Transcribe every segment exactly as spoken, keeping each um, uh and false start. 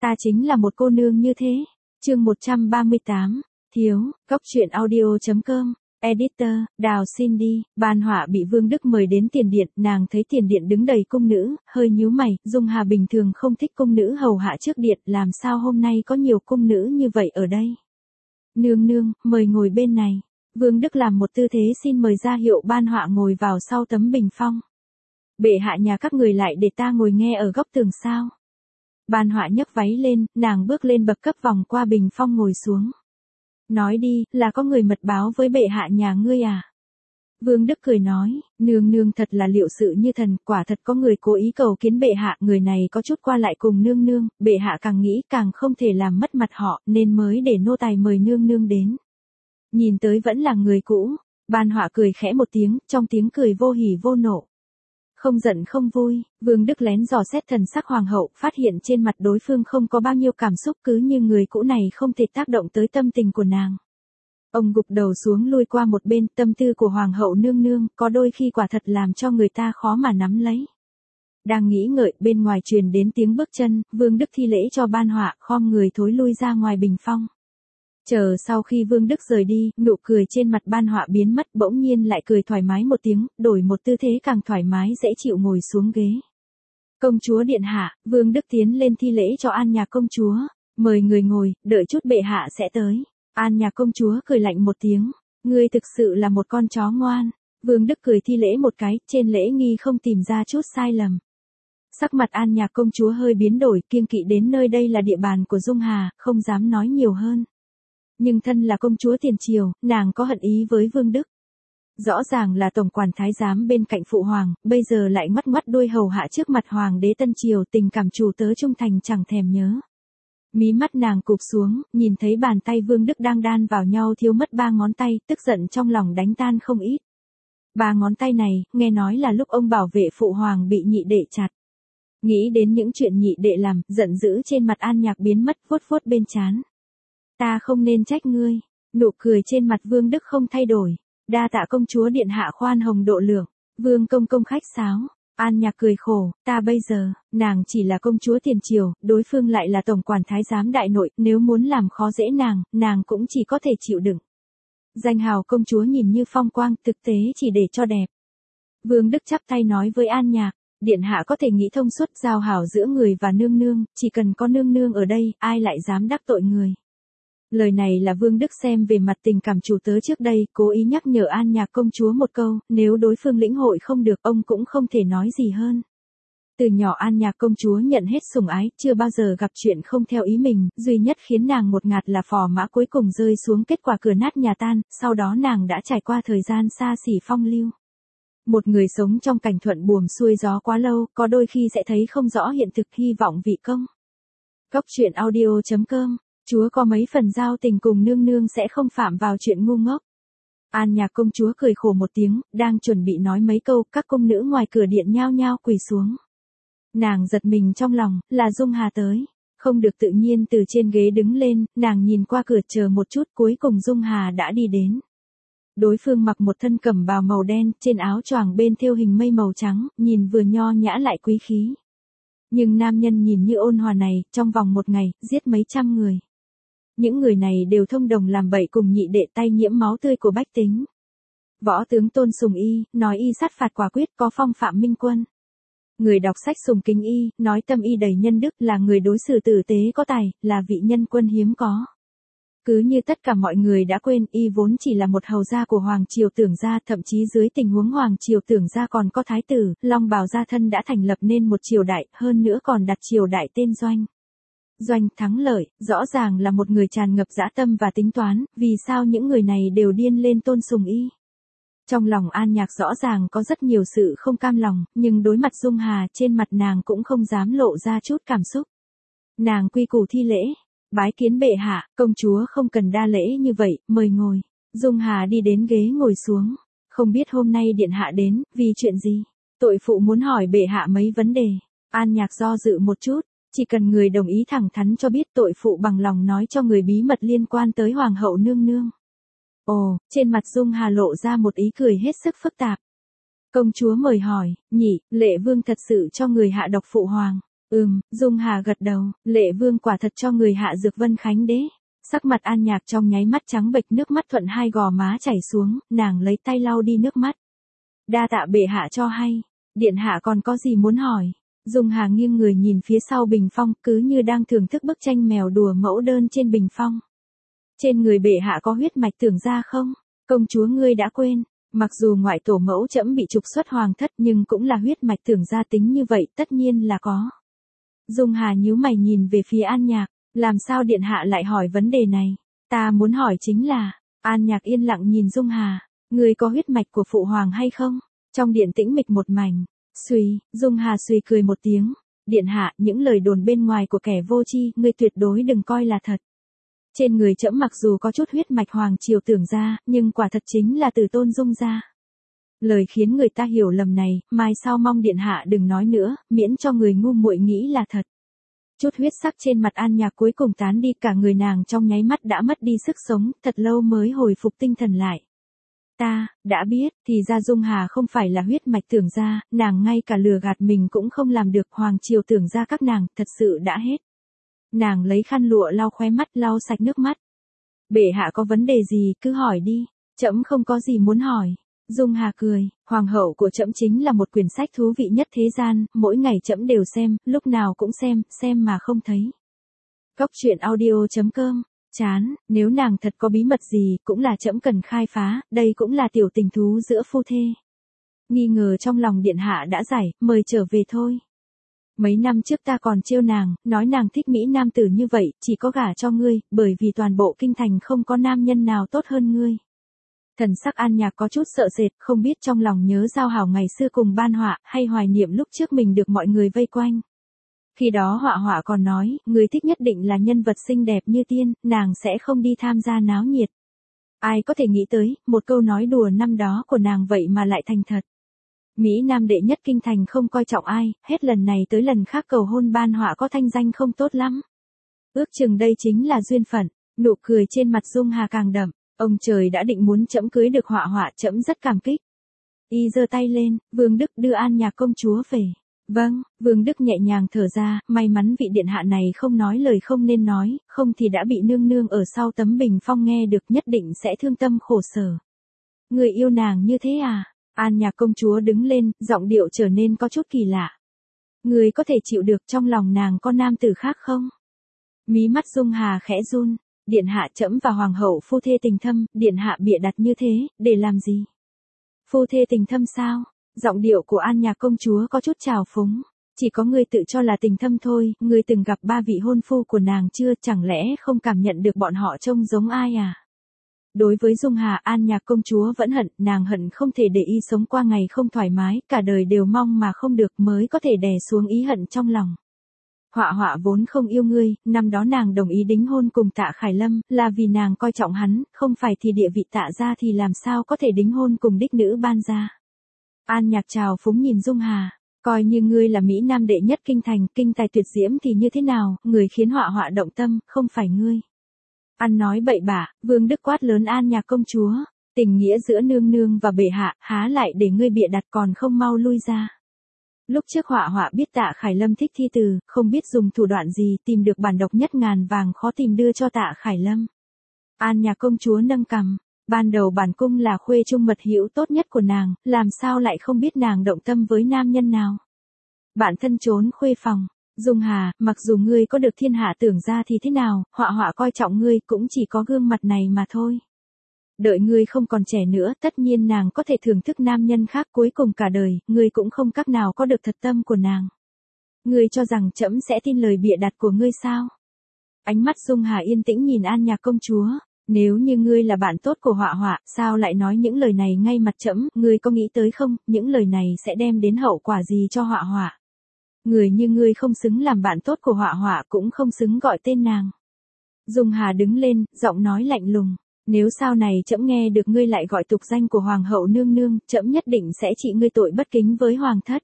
Ta chính là một cô nương như thế. Chương một trăm ba mươi tám, thiếu, góc truyện audio.com. Editor, Đào Cindy. Ban họa bị Vương Đức mời đến tiền điện, nàng thấy tiền điện đứng đầy cung nữ, hơi nhíu mày, Dung Hà bình thường không thích cung nữ hầu hạ trước điện, làm sao hôm nay có nhiều cung nữ như vậy ở đây. Nương nương, mời ngồi bên này. Vương Đức làm một tư thế xin mời ra hiệu ban họa ngồi vào sau tấm bình phong. Bệ hạ nhà các người lại để ta ngồi nghe ở góc tường sao. Ban họa nhấc váy lên, nàng bước lên bậc cấp vòng qua bình phong ngồi xuống. Nói đi, là có người mật báo với bệ hạ nhà ngươi à? Vương Đức cười nói, nương nương thật là liệu sự như thần, quả thật có người cố ý cầu kiến bệ hạ, người này có chút qua lại cùng nương nương, bệ hạ càng nghĩ càng không thể làm mất mặt họ, nên mới để nô tài mời nương nương đến. Nhìn tới vẫn là người cũ, ban họa cười khẽ một tiếng, trong tiếng cười vô hỉ vô nộ. Không giận không vui, Vương Đức lén dò xét thần sắc hoàng hậu, phát hiện trên mặt đối phương không có bao nhiêu cảm xúc, cứ như người cũ này không thể tác động tới tâm tình của nàng. Ông gục đầu xuống lui qua một bên, tâm tư của hoàng hậu nương nương, có đôi khi quả thật làm cho người ta khó mà nắm lấy. Đang nghĩ ngợi, bên ngoài truyền đến tiếng bước chân, Vương Đức thi lễ cho ban họa, khom người thối lui ra ngoài bình phong. Chờ sau khi Vương Đức rời đi, nụ cười trên mặt ban họa biến mất, bỗng nhiên lại cười thoải mái một tiếng, đổi một tư thế càng thoải mái dễ chịu ngồi xuống ghế. Công chúa điện hạ, Vương Đức tiến lên thi lễ cho An Nhạc công chúa, mời người ngồi, đợi chút bệ hạ sẽ tới. An Nhạc công chúa cười lạnh một tiếng, ngươi thực sự là một con chó ngoan. Vương Đức cười thi lễ một cái, trên lễ nghi không tìm ra chút sai lầm. Sắc mặt An Nhạc công chúa hơi biến đổi, kiêng kỵ đến nơi đây là địa bàn của Dung Hà, không dám nói nhiều hơn. Nhưng thân là công chúa tiền triều, nàng có hận ý với Vương Đức. Rõ ràng là tổng quản thái giám bên cạnh phụ hoàng, bây giờ lại ngoắt ngoắt đuôi hầu hạ trước mặt hoàng đế tân triều, tình cảm chủ tớ trung thành chẳng thèm nhớ. Mí mắt nàng cụp xuống, nhìn thấy bàn tay Vương Đức đang đan vào nhau thiếu mất ba ngón tay, tức giận trong lòng đánh tan không ít. Ba ngón tay này, nghe nói là lúc ông bảo vệ phụ hoàng bị nhị đệ chặt. Nghĩ đến những chuyện nhị đệ làm, giận dữ trên mặt An Nhạc biến mất, vuốt vuốt bên trán. Ta không nên trách ngươi. Nụ cười trên mặt Vương Đức không thay đổi. Đa tạ công chúa điện hạ khoan hồng độ lượng. Vương công công khách sáo. An Nhạc cười khổ, ta bây giờ, nàng chỉ là công chúa tiền triều, đối phương lại là tổng quản thái giám đại nội, nếu muốn làm khó dễ nàng, nàng cũng chỉ có thể chịu đựng. Danh hào công chúa nhìn như phong quang, thực tế chỉ để cho đẹp. Vương Đức chắp tay nói với An Nhạc, điện hạ có thể nghĩ thông suốt giao hảo giữa người và nương nương, chỉ cần có nương nương ở đây, ai lại dám đắc tội người. Lời này là Vương Đức xem về mặt tình cảm chủ tớ trước đây, cố ý nhắc nhở An Nhạc công chúa một câu, nếu đối phương lĩnh hội không được, ông cũng không thể nói gì hơn. Từ nhỏ An Nhạc công chúa nhận hết sủng ái, chưa bao giờ gặp chuyện không theo ý mình, duy nhất khiến nàng một ngạt là phò mã cuối cùng rơi xuống, kết quả cửa nát nhà tan, sau đó nàng đã trải qua thời gian xa xỉ phong lưu. Một người sống trong cảnh thuận buồm xuôi gió quá lâu, có đôi khi sẽ thấy không rõ hiện thực, hy vọng vị công. Góc truyện audio.com. Chúa có mấy phần giao tình cùng nương nương sẽ không phạm vào chuyện ngu ngốc. An Nhạc công chúa cười khổ một tiếng, đang chuẩn bị nói mấy câu, các cung nữ ngoài cửa điện nhao nhao quỳ xuống. Nàng giật mình trong lòng, là Dung Hà tới. Không được tự nhiên từ trên ghế đứng lên, nàng nhìn qua cửa chờ một chút, cuối cùng Dung Hà đã đi đến. Đối phương mặc một thân cẩm bào màu đen, trên áo choàng bên thêu hình mây màu trắng, nhìn vừa nho nhã lại quý khí. Nhưng nam nhân nhìn như ôn hòa này, trong vòng một ngày, giết mấy trăm người. Những người này đều thông đồng làm bậy cùng nhị đệ tay nhiễm máu tươi của bách tính. Võ tướng tôn sùng y, nói y sát phạt quả quyết, có phong phạm minh quân. Người đọc sách sùng kính y, nói tâm y đầy nhân đức, là người đối xử tử tế có tài, là vị nhân quân hiếm có. Cứ như tất cả mọi người đã quên, y vốn chỉ là một hầu gia của Hoàng Triều Tưởng Gia, thậm chí dưới tình huống Hoàng Triều Tưởng Gia còn có thái tử, Long Bào gia thân đã thành lập nên một triều đại, hơn nữa còn đặt triều đại tên Doanh. Doanh thắng lợi, rõ ràng là một người tràn ngập dã tâm và tính toán, vì sao những người này đều điên lên tôn sùng y. Trong lòng An Nhạc rõ ràng có rất nhiều sự không cam lòng, nhưng đối mặt Dung Hà, trên mặt nàng cũng không dám lộ ra chút cảm xúc. Nàng quy củ thi lễ, bái kiến bệ hạ, công chúa không cần đa lễ như vậy, mời ngồi. Dung Hà đi đến ghế ngồi xuống, không biết hôm nay điện hạ đến, vì chuyện gì? Tội phụ muốn hỏi bệ hạ mấy vấn đề. An Nhạc do dự một chút. Chỉ cần người đồng ý thẳng thắn cho biết, tội phụ bằng lòng nói cho người bí mật liên quan tới hoàng hậu nương nương. Ồ, trên mặt Dung Hà lộ ra một ý cười hết sức phức tạp. Công chúa mời hỏi, nhỉ, lệ vương thật sự cho người hạ độc phụ hoàng. Ừm, Dung Hà gật đầu, Lệ Vương quả thật cho người hạ dược Vân Khánh đế. Sắc mặt An Nhạc trong nháy mắt trắng bệch, nước mắt thuận hai gò má chảy xuống, nàng lấy tay lau đi nước mắt. Đa tạ bệ hạ cho hay, điện hạ còn có gì muốn hỏi? Dung Hà nghiêng người nhìn phía sau bình phong, cứ như đang thưởng thức bức tranh mèo đùa mẫu đơn trên bình phong. Trên người bệ hạ có huyết mạch Tưởng gia không? Công chúa ngươi đã quên, mặc dù ngoại tổ mẫu trẫm bị trục xuất hoàng thất nhưng cũng là huyết mạch Tưởng gia tính như vậy, tất nhiên là có. Dung Hà nhíu mày nhìn về phía An Nhạc, làm sao điện hạ lại hỏi vấn đề này? Ta muốn hỏi chính là, An Nhạc yên lặng nhìn Dung Hà, ngươi có huyết mạch của phụ hoàng hay không? Trong điện tĩnh mịch một mảnh, suy, Dung Hà suy cười một tiếng, điện hạ, những lời đồn bên ngoài của kẻ vô tri, ngươi tuyệt đối đừng coi là thật. Trên người trẫm mặc dù có chút huyết mạch hoàng triều Tưởng gia, nhưng quả thật chính là từ Tôn Dung gia. Lời khiến người ta hiểu lầm này, mai sau mong điện hạ đừng nói nữa, miễn cho người ngu muội nghĩ là thật. Chút huyết sắc trên mặt An Nhạc cuối cùng tán đi, cả người nàng trong nháy mắt đã mất đi sức sống, thật lâu mới hồi phục tinh thần lại. Ta, đã biết, thì ra Dung Hà không phải là huyết mạch Tưởng gia, nàng ngay cả lừa gạt mình cũng không làm được, hoàng triều Tưởng gia các nàng, thật sự đã hết. Nàng lấy khăn lụa lau khóe mắt, lau sạch nước mắt. Bệ hạ có vấn đề gì, cứ hỏi đi, trẫm không có gì muốn hỏi. Dung Hà cười, hoàng hậu của trẫm chính là một quyển sách thú vị nhất thế gian, mỗi ngày trẫm đều xem, lúc nào cũng xem, xem mà không thấy. Góc truyện audio chấm com, chán, nếu nàng thật có bí mật gì, cũng là trẫm cần khai phá, đây cũng là tiểu tình thú giữa phu thê. Nghi ngờ trong lòng điện hạ đã giải, mời trở về thôi. Mấy năm trước ta còn trêu nàng, nói nàng thích mỹ nam tử như vậy, chỉ có gả cho ngươi, bởi vì toàn bộ kinh thành không có nam nhân nào tốt hơn ngươi. Thần sắc An Nhạc có chút sợ sệt, không biết trong lòng nhớ giao hảo ngày xưa cùng Ban Họa, hay hoài niệm lúc trước mình được mọi người vây quanh. Khi đó Họa Họa còn nói, người thích nhất định là nhân vật xinh đẹp như tiên, nàng sẽ không đi tham gia náo nhiệt. Ai có thể nghĩ tới, một câu nói đùa năm đó của nàng vậy mà lại thành thật. Mỹ Nam đệ nhất kinh thành không coi trọng ai, hết lần này tới lần khác cầu hôn Ban Họa có thanh danh không tốt lắm. Ước chừng đây chính là duyên phận, nụ cười trên mặt Dung Hà càng đậm. Ông trời đã định muốn trẫm cưới được Họa Họa, trẫm rất cảm kích. Y giơ tay lên, Vương Đức đưa An Nhạc công chúa về. Vâng, Vương Đức nhẹ nhàng thở ra, may mắn vị điện hạ này không nói lời không nên nói, không thì đã bị nương nương ở sau tấm bình phong nghe được, nhất định sẽ thương tâm khổ sở. Người yêu nàng như thế à? An Nhạc công chúa đứng lên, giọng điệu trở nên có chút kỳ lạ. Người có thể chịu được trong lòng nàng có nam tử khác không? Mí mắt Dung Hà khẽ run. Điện hạ, trẫm và hoàng hậu phu thê tình thâm, điện hạ bịa đặt như thế, để làm gì? Phu thê tình thâm sao? Giọng điệu của An Nhạc công chúa có chút trào phúng. Chỉ có ngươi tự cho là tình thâm thôi, ngươi từng gặp ba vị hôn phu của nàng chưa, chẳng lẽ không cảm nhận được bọn họ trông giống ai à? Đối với Dung Hà, An Nhạc công chúa vẫn hận, nàng hận không thể để y sống qua ngày không thoải mái, cả đời đều mong mà không được mới có thể đè xuống ý hận trong lòng. Họa Họa vốn không yêu ngươi, năm đó nàng đồng ý đính hôn cùng Tạ Khải Lâm, là vì nàng coi trọng hắn, không phải thì địa vị Tạ gia thì làm sao có thể đính hôn cùng đích nữ Ban gia. An Nhạc trào phúng nhìn Dung Hà, coi như ngươi là Mỹ Nam đệ nhất kinh thành, kinh tài tuyệt diễm thì như thế nào, người khiến Họa Họa động tâm, không phải ngươi. Ăn nói bậy bạ, Vương Đức quát lớn An Nhạc công chúa, tình nghĩa giữa nương nương và bệ hạ, há lại để ngươi bịa đặt, còn không mau lui ra. Lúc trước Họa Họa biết Tạ Khải Lâm thích thi từ, không biết dùng thủ đoạn gì tìm được bản độc nhất ngàn vàng khó tìm đưa cho Tạ Khải Lâm. An Nhạc công chúa nâng cằm, ban đầu bản cung là khuê trung mật hữu tốt nhất của nàng, làm sao lại không biết nàng động tâm với nam nhân nào. Bản thân trốn khuê phòng, Dung Hà, mặc dù ngươi có được thiên hạ Tưởng gia thì thế nào, Họa Họa coi trọng ngươi cũng chỉ có gương mặt này mà thôi. Đợi ngươi không còn trẻ nữa, tất nhiên nàng có thể thưởng thức nam nhân khác, cuối cùng cả đời, ngươi cũng không cách nào có được thật tâm của nàng. Ngươi cho rằng trẫm sẽ tin lời bịa đặt của ngươi sao? Ánh mắt Dung Hà yên tĩnh nhìn An Nhạc công chúa, nếu như ngươi là bạn tốt của Họa Họa, sao lại nói những lời này ngay mặt trẫm, ngươi có nghĩ tới không, những lời này sẽ đem đến hậu quả gì cho Họa Họa? Người như ngươi không xứng làm bạn tốt của Họa Họa, cũng không xứng gọi tên nàng. Dung Hà đứng lên, giọng nói lạnh lùng. Nếu sau này trẫm nghe được ngươi lại gọi tục danh của hoàng hậu nương nương, trẫm nhất định sẽ trị ngươi tội bất kính với hoàng thất.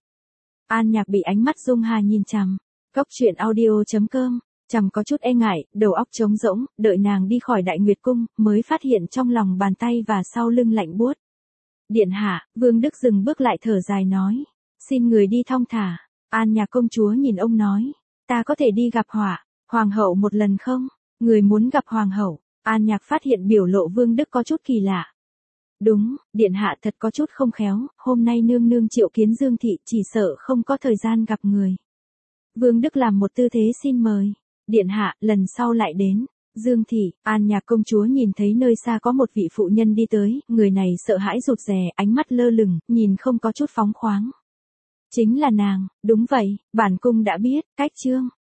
An Nhạc bị ánh mắt Dung Hà nhìn chằm. Góc truyện audio chấm com, chằm có chút e ngại, đầu óc trống rỗng, đợi nàng đi khỏi Đại Nguyệt cung, mới phát hiện trong lòng bàn tay và sau lưng lạnh buốt. Điện hạ, Vương Đức dừng bước lại thở dài nói, xin người đi thong thả. An Nhạc công chúa nhìn ông nói, ta có thể đi gặp hỏa, hoàng hậu một lần không? Người muốn gặp hoàng hậu. An Nhạc phát hiện biểu lộ Vương Đức có chút kỳ lạ. Đúng, điện hạ thật có chút không khéo, hôm nay nương nương triệu kiến Dương thị chỉ sợ không có thời gian gặp người. Vương Đức làm một tư thế xin mời. Điện hạ, lần sau lại đến. Dương thị, An Nhạc công chúa nhìn thấy nơi xa có một vị phụ nhân đi tới, người này sợ hãi rụt rè, ánh mắt lơ lửng, nhìn không có chút phóng khoáng. Chính là nàng, đúng vậy, bản cung đã biết, cách trương.